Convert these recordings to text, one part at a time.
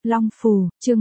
Long Phù, chương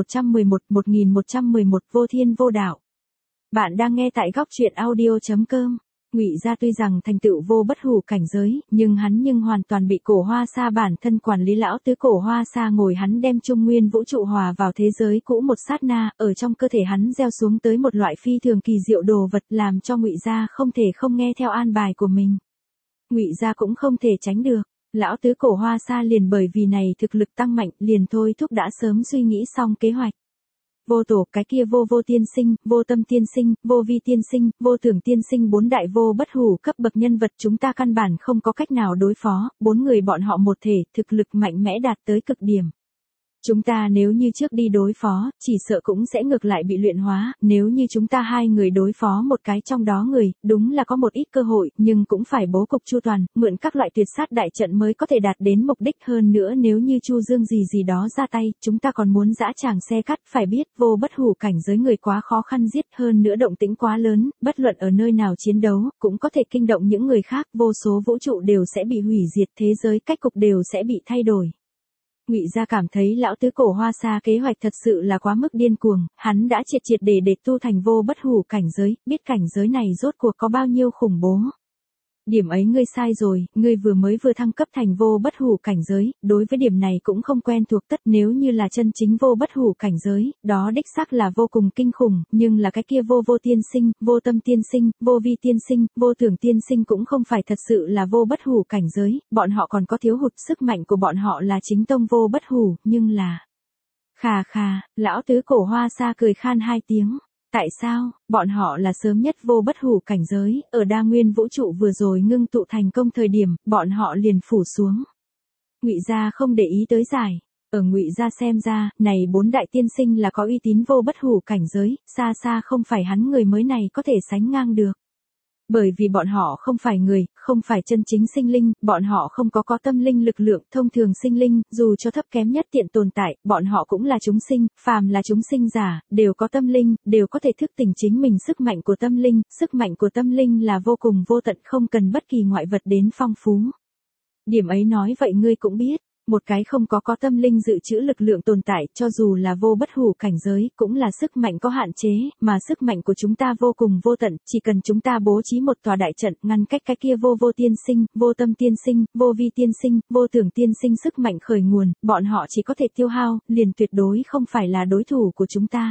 1111 Vô Thiên Vô Đạo. Bạn đang nghe tại góc truyện audio.com. Ngụy Gia tuy rằng thành tựu vô bất hủ cảnh giới, nhưng hoàn toàn bị Cổ Hoa Sa bản thân quản lý. Lão tứ Cổ Hoa Sa ngồi hắn đem trung nguyên vũ trụ hòa vào thế giới cũ một sát na, ở trong cơ thể hắn gieo xuống tới một loại phi thường kỳ diệu đồ vật, làm cho Ngụy Gia không thể không nghe theo an bài của mình. Ngụy Gia cũng không thể tránh được. Lão tứ Cổ Hoa Sa liền bởi vì này thực lực tăng mạnh, liền thôi thúc đã sớm suy nghĩ xong kế hoạch. Vô tổ, cái kia vô tiên sinh, vô tâm tiên sinh, vô vi tiên sinh, vô tưởng tiên sinh, bốn đại vô bất hủ cấp bậc nhân vật chúng ta căn bản không có cách nào đối phó, bốn người bọn họ một thể, thực lực mạnh mẽ đạt tới cực điểm. Chúng ta nếu như trước đi đối phó, chỉ sợ cũng sẽ ngược lại bị luyện hóa, nếu như chúng ta hai người đối phó một cái trong đó người, đúng là có một ít cơ hội, nhưng cũng phải bố cục chu toàn, mượn các loại tuyệt sát đại trận mới có thể đạt đến mục đích. Hơn nữa nếu như Chu Dương gì đó ra tay, chúng ta còn muốn dã tràng xe cắt. Phải biết, vô bất hủ cảnh giới người quá khó khăn giết, hơn nữa động tĩnh quá lớn, bất luận ở nơi nào chiến đấu, cũng có thể kinh động những người khác, vô số vũ trụ đều sẽ bị hủy diệt, thế giới cách cục đều sẽ bị thay đổi. Ngụy Gia cảm thấy lão tứ Cổ Hoa Sa kế hoạch thật sự là quá mức điên cuồng, hắn đã triệt để tu thành vô bất hủ cảnh giới, biết cảnh giới này rốt cuộc có bao nhiêu khủng bố. Điểm ấy ngươi sai rồi, ngươi vừa thăng cấp thành vô bất hủ cảnh giới, đối với điểm này cũng không quen thuộc. Tất nếu như là chân chính vô bất hủ cảnh giới, đó đích xác là vô cùng kinh khủng, nhưng là cái kia vô tiên sinh, vô tâm tiên sinh, vô vi tiên sinh, vô tưởng tiên sinh cũng không phải thật sự là vô bất hủ cảnh giới, bọn họ còn có thiếu hụt. Sức mạnh của bọn họ là chính tông vô bất hủ, nhưng là... Khà, lão tứ Cổ Hoa Sa cười khan hai tiếng. Tại sao? Bọn họ là sớm nhất vô bất hủ cảnh giới, ở đa nguyên vũ trụ vừa rồi ngưng tụ thành công thời điểm, bọn họ liền phủ xuống. Ngụy Gia không để ý tới giải. Ở Ngụy Gia xem ra, này bốn đại tiên sinh là có uy tín vô bất hủ cảnh giới, xa không phải hắn người mới này có thể sánh ngang được. Bởi vì bọn họ không phải người, không phải chân chính sinh linh, bọn họ không có tâm linh lực lượng. Thông thường sinh linh, dù cho thấp kém nhất tiện tồn tại, bọn họ cũng là chúng sinh, phàm là chúng sinh giả, đều có tâm linh, đều có thể thức tỉnh chính mình sức mạnh của tâm linh. Sức mạnh của tâm linh là vô cùng vô tận, không cần bất kỳ ngoại vật đến phong phú. Điểm ấy nói vậy ngươi cũng biết. Một cái không có tâm linh dự trữ lực lượng tồn tại, cho dù là vô bất hủ cảnh giới, cũng là sức mạnh có hạn chế, mà sức mạnh của chúng ta vô cùng vô tận, chỉ cần chúng ta bố trí một tòa đại trận, ngăn cách cái kia vô tiên sinh, vô tâm tiên sinh, vô vi tiên sinh, vô tưởng tiên sinh sức mạnh khởi nguồn, bọn họ chỉ có thể tiêu hao, liền tuyệt đối không phải là đối thủ của chúng ta.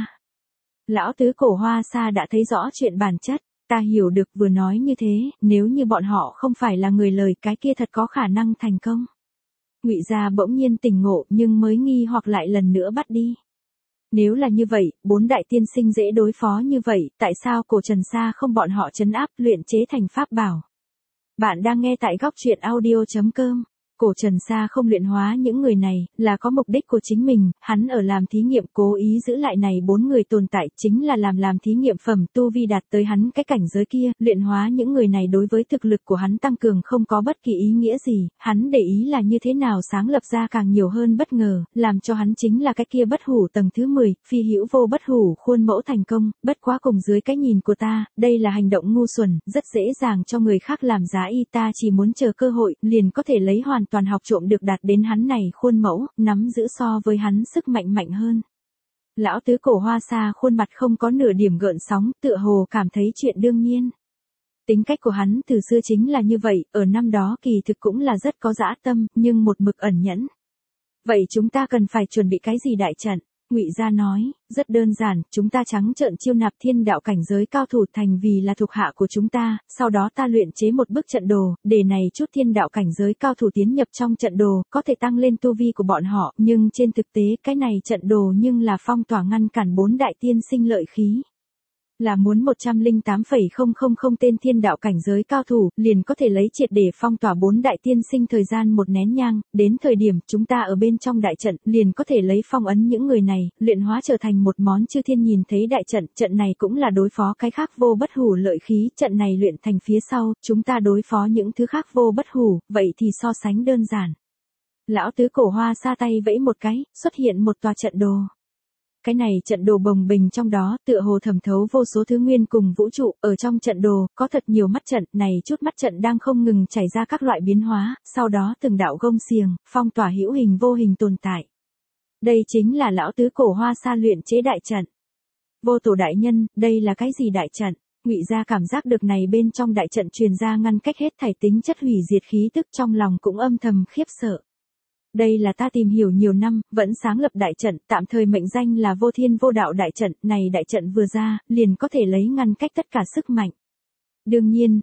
Lão tứ Cổ Hoa Sa đã thấy rõ chuyện bản chất. Ta hiểu được, vừa nói như thế, nếu như bọn họ không phải là người lời, cái kia thật có khả năng thành công. Ngụy Gia bỗng nhiên tỉnh ngộ, nhưng mới nghi hoặc lại lần nữa bắt đi. Nếu là như vậy, bốn đại tiên sinh dễ đối phó như vậy, tại sao Cổ Trần Sa không bọn họ trấn áp, luyện chế thành pháp bảo? Bạn đang nghe tại góc truyện audio.com. Cổ Trần Sa không luyện hóa những người này, là có mục đích của chính mình, hắn ở làm thí nghiệm, cố ý giữ lại này bốn người tồn tại, chính là làm thí nghiệm phẩm. Tu vi đạt tới hắn cái cảnh giới kia, luyện hóa những người này đối với thực lực của hắn tăng cường không có bất kỳ ý nghĩa gì, hắn để ý là như thế nào sáng lập ra càng nhiều hơn bất ngờ, làm cho hắn chính là cái kia bất hủ tầng thứ 10, phi hữu vô bất hủ khuôn mẫu thành công. Bất quá cùng dưới cái nhìn của ta, đây là hành động ngu xuẩn, rất dễ dàng cho người khác làm giá y, ta chỉ muốn chờ cơ hội, liền có thể lấy hoàn toàn học trộm được đạt đến hắn này khuôn mẫu, nắm giữ so với hắn sức mạnh hơn. Lão tứ Cổ Hoa Sa khuôn mặt không có nửa điểm gợn sóng, tựa hồ cảm thấy chuyện đương nhiên. Tính cách của hắn từ xưa chính là như vậy, ở năm đó kỳ thực cũng là rất có dã tâm, nhưng một mực ẩn nhẫn. Vậy chúng ta cần phải chuẩn bị cái gì đại trận? Ngụy Gia nói, rất đơn giản, chúng ta trắng trợn chiêu nạp thiên đạo cảnh giới cao thủ thành vì là thuộc hạ của chúng ta, sau đó ta luyện chế một bức trận đồ, để này chút thiên đạo cảnh giới cao thủ tiến nhập trong trận đồ, có thể tăng lên tu vi của bọn họ, nhưng trên thực tế cái này trận đồ nhưng là phong tỏa ngăn cản bốn đại tiên sinh lợi khí. Là muốn 108,000 tên thiên đạo cảnh giới cao thủ, liền có thể lấy triệt để phong tỏa bốn đại tiên sinh thời gian một nén nhang, đến thời điểm chúng ta ở bên trong đại trận, liền có thể lấy phong ấn những người này, luyện hóa trở thành một món chư thiên nhìn thấy đại trận. Trận này cũng là đối phó cái khác vô bất hủ lợi khí, trận này luyện thành phía sau, chúng ta đối phó những thứ khác vô bất hủ, vậy thì so sánh đơn giản. Lão tứ Cổ Hoa Sa tay vẫy một cái, xuất hiện một tòa trận đồ. Cái này trận đồ bồng bềnh trong đó, tựa hồ thẩm thấu vô số thứ nguyên cùng vũ trụ, ở trong trận đồ, có thật nhiều mắt trận, này chút mắt trận đang không ngừng chảy ra các loại biến hóa, sau đó từng đạo gông xiềng, phong tỏa hữu hình vô hình tồn tại. Đây chính là lão tứ cổ Hoa Sa luyện chế đại trận. Vô Tổ đại nhân, đây là cái gì đại trận? Ngụy Gia cảm giác được này bên trong đại trận truyền ra ngăn cách hết thảy tính chất hủy diệt khí tức, trong lòng cũng âm thầm khiếp sợ. Đây là ta tìm hiểu nhiều năm, vẫn sáng lập đại trận, tạm thời mệnh danh là Vô Thiên Vô Đạo đại trận, này đại trận vừa ra, liền có thể lấy ngăn cách tất cả sức mạnh. Đương nhiên,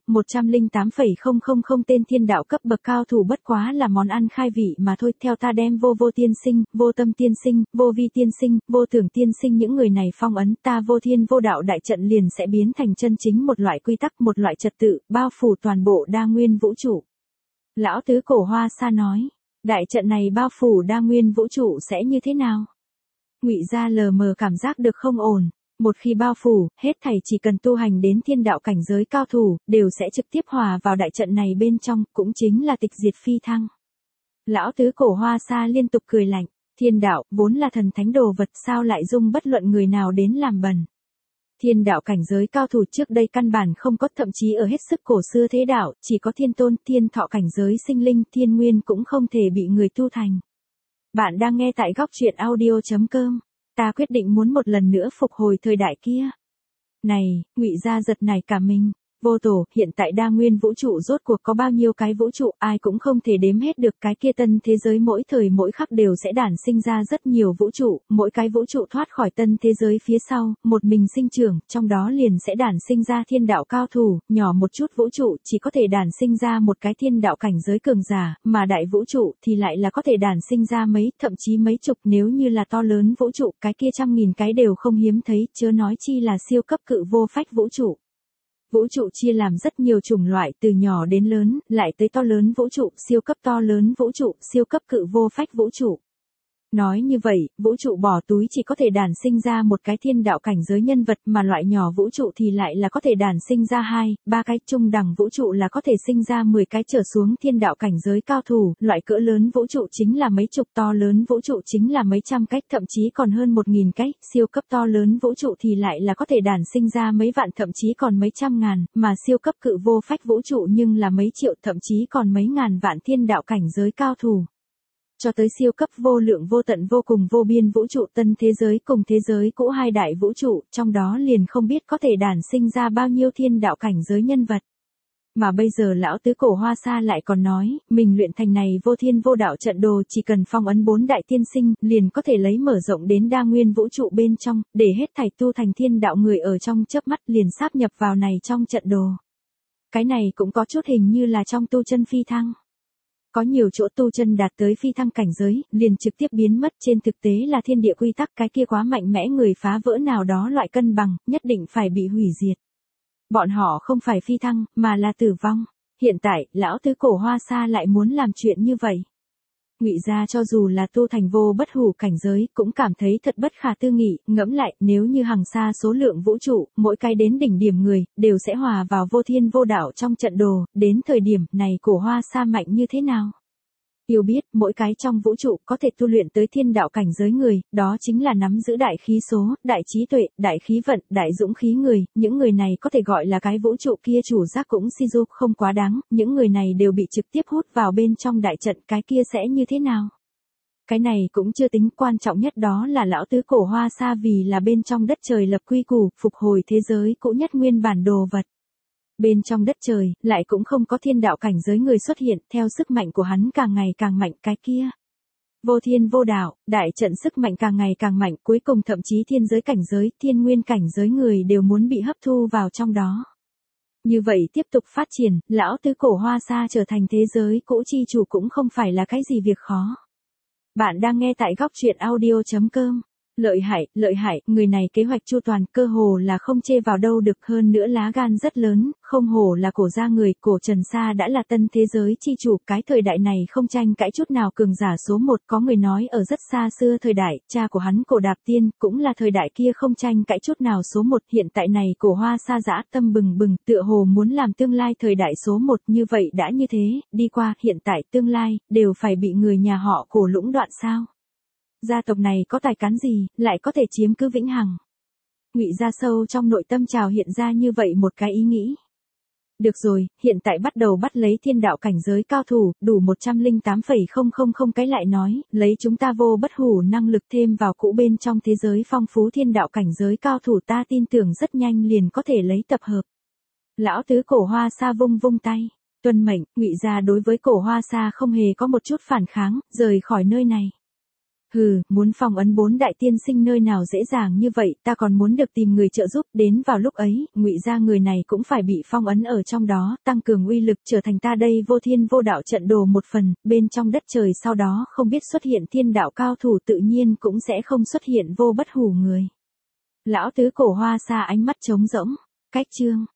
108,000 tên thiên đạo cấp bậc cao thủ bất quá là món ăn khai vị mà thôi. Theo ta đem vô tiên sinh, vô tâm tiên sinh, vô vi tiên sinh, vô tưởng tiên sinh những người này phong ấn, ta Vô Thiên Vô Đạo đại trận liền sẽ biến thành chân chính một loại quy tắc, một loại trật tự, bao phủ toàn bộ đa nguyên vũ trụ. Lão tứ cổ Hoa Sa nói, đại trận này bao phủ đa nguyên vũ trụ sẽ như thế nào? Ngụy Gia lờ mờ cảm giác được không ổn. Một khi bao phủ, hết thảy chỉ cần tu hành đến thiên đạo cảnh giới cao thủ, đều sẽ trực tiếp hòa vào đại trận này bên trong, cũng chính là tịch diệt phi thăng. Lão tứ cổ Hoa Sa liên tục cười lạnh, thiên đạo, vốn là thần thánh đồ vật, sao lại dung bất luận người nào đến làm bẩn. Thiên đạo cảnh giới cao thủ trước đây căn bản không có, thậm chí ở hết sức cổ xưa thế đạo, chỉ có thiên tôn, thiên thọ cảnh giới sinh linh, thiên nguyên cũng không thể bị người tu thành. Bạn đang nghe tại góc truyện audio.com. Ta quyết định muốn một lần nữa phục hồi thời đại kia. Này, Ngụy Gia giật nảy cả mình. Vô Tổ, hiện tại đa nguyên vũ trụ rốt cuộc có bao nhiêu cái vũ trụ, ai cũng không thể đếm hết được, cái kia tân thế giới mỗi thời mỗi khắc đều sẽ đản sinh ra rất nhiều vũ trụ, mỗi cái vũ trụ thoát khỏi tân thế giới phía sau, một mình sinh trưởng, trong đó liền sẽ đản sinh ra thiên đạo cao thủ, nhỏ một chút vũ trụ chỉ có thể đản sinh ra một cái thiên đạo cảnh giới cường giả, mà đại vũ trụ thì lại là có thể đản sinh ra mấy, thậm chí mấy chục, nếu như là to lớn vũ trụ, cái kia 100.000 cái đều không hiếm thấy, chớ nói chi là siêu cấp cự vô phách vũ trụ. Vũ trụ chia làm rất nhiều chủng loại, từ nhỏ đến lớn, lại tới to lớn vũ trụ, siêu cấp to lớn vũ trụ, siêu cấp cự vô phách vũ trụ. Nói như vậy, vũ trụ bỏ túi chỉ có thể đản sinh ra một cái thiên đạo cảnh giới nhân vật, mà loại nhỏ vũ trụ thì lại là có thể đản sinh ra 2, 3 cái, trung đẳng vũ trụ là có thể sinh ra 10 cái trở xuống thiên đạo cảnh giới cao thủ, loại cỡ lớn vũ trụ chính là mấy chục, to lớn vũ trụ chính là mấy trăm cái, thậm chí còn hơn 1.000 cái, siêu cấp to lớn vũ trụ thì lại là có thể đản sinh ra mấy vạn, thậm chí còn mấy trăm ngàn, mà siêu cấp cự vô phách vũ trụ nhưng là mấy triệu, thậm chí còn mấy ngàn vạn thiên đạo cảnh giới cao thủ. Cho tới siêu cấp vô lượng vô tận vô cùng vô biên vũ trụ, tân thế giới cùng thế giới cũ, hai đại vũ trụ, trong đó liền không biết có thể đản sinh ra bao nhiêu thiên đạo cảnh giới nhân vật. Mà bây giờ lão tứ cổ Hoa Sa lại còn nói, mình luyện thành này Vô Thiên Vô Đạo trận đồ chỉ cần phong ấn 4 đại tiên sinh, liền có thể lấy mở rộng đến đa nguyên vũ trụ bên trong, để hết thảy tu thành thiên đạo người ở trong chớp mắt liền sáp nhập vào này trong trận đồ. Cái này cũng có chút hình như là trong tu chân phi thăng. Có nhiều chỗ tu chân đạt tới phi thăng cảnh giới, liền trực tiếp biến mất, trên thực tế là thiên địa quy tắc, cái kia quá mạnh mẽ, người phá vỡ nào đó loại cân bằng, nhất định phải bị hủy diệt. Bọn họ không phải phi thăng, mà là tử vong. Hiện tại, lão tứ cổ Hoa Sa lại muốn làm chuyện như vậy. Ngụy Gia cho dù là tu thành vô bất hủ cảnh giới, cũng cảm thấy thật bất khả tư nghị, ngẫm lại, nếu như hàng xa số lượng vũ trụ, mỗi cái đến đỉnh điểm người, đều sẽ hòa vào Vô Thiên Vô Đạo trong trận đồ, đến thời điểm này cổ Hoa Sa mạnh như thế nào? Yêu biết, mỗi cái trong vũ trụ có thể tu luyện tới thiên đạo cảnh giới người, đó chính là nắm giữ đại khí số, đại trí tuệ, đại khí vận, đại dũng khí người, những người này có thể gọi là cái vũ trụ kia chủ giác cũng si du không quá đáng, những người này đều bị trực tiếp hút vào bên trong đại trận, cái kia sẽ như thế nào? Cái này cũng chưa tính, quan trọng nhất đó là lão tứ cổ Hoa Sa vì là bên trong đất trời lập quy củ, phục hồi thế giới cũ nhất nguyên bản đồ vật. Bên trong đất trời, lại cũng không có thiên đạo cảnh giới người xuất hiện, theo sức mạnh của hắn càng ngày càng mạnh, cái kia. Vô thiên vô đạo, đại trận sức mạnh càng ngày càng mạnh, cuối cùng thậm chí thiên giới cảnh giới, thiên nguyên cảnh giới người đều muốn bị hấp thu vào trong đó. Như vậy tiếp tục phát triển, lão tứ cổ Hoa Sa trở thành thế giới cũ chi chủ cũng không phải là cái gì việc khó. Bạn đang nghe tại góc truyện audio.com. Lợi hại, người này kế hoạch chu toàn, cơ hồ là không chê vào đâu được, hơn nữa lá gan rất lớn, không hổ là cổ gia người, cổ Trần Sa đã là tân thế giới chi chủ, cái thời đại này không tranh cãi chút nào, cường giả số 1, có người nói ở rất xa xưa thời đại, cha của hắn cổ Đạp Tiên, cũng là thời đại kia không tranh cãi chút nào số 1, hiện tại này cổ Hoa Sa dã tâm bừng bừng, tựa hồ muốn làm tương lai thời đại số 1, như vậy đã như thế, đi qua, hiện tại, tương lai, đều phải bị người nhà họ cổ lũng đoạn sao? Gia tộc này có tài cán gì, lại có thể chiếm cứ vĩnh hằng. Ngụy Gia sâu trong nội tâm trào hiện ra như vậy một cái ý nghĩ. Được rồi, hiện tại bắt đầu bắt lấy thiên đạo cảnh giới cao thủ, đủ 108,000 cái lại nói, lấy chúng ta vô bất hủ năng lực thêm vào cũ bên trong thế giới phong phú thiên đạo cảnh giới cao thủ ta tin tưởng rất nhanh liền có thể lấy tập hợp. Lão tứ Cổ Hoa Sa vung vung tay, tuân mệnh, Ngụy gia đối với Cổ Hoa Sa không hề có một chút phản kháng, rời khỏi nơi này. Hừ, muốn phong ấn 4 đại tiên sinh nơi nào dễ dàng như vậy, ta còn muốn được tìm người trợ giúp, đến vào lúc ấy, Ngụy gia người này cũng phải bị phong ấn ở trong đó, tăng cường uy lực trở thành ta đây vô thiên vô đạo trận đồ một phần, bên trong đất trời sau đó không biết xuất hiện thiên đạo cao thủ tự nhiên cũng sẽ không xuất hiện vô bất hủ người. Lão tứ Cổ Hoa Sa ánh mắt trống rỗng, cách chương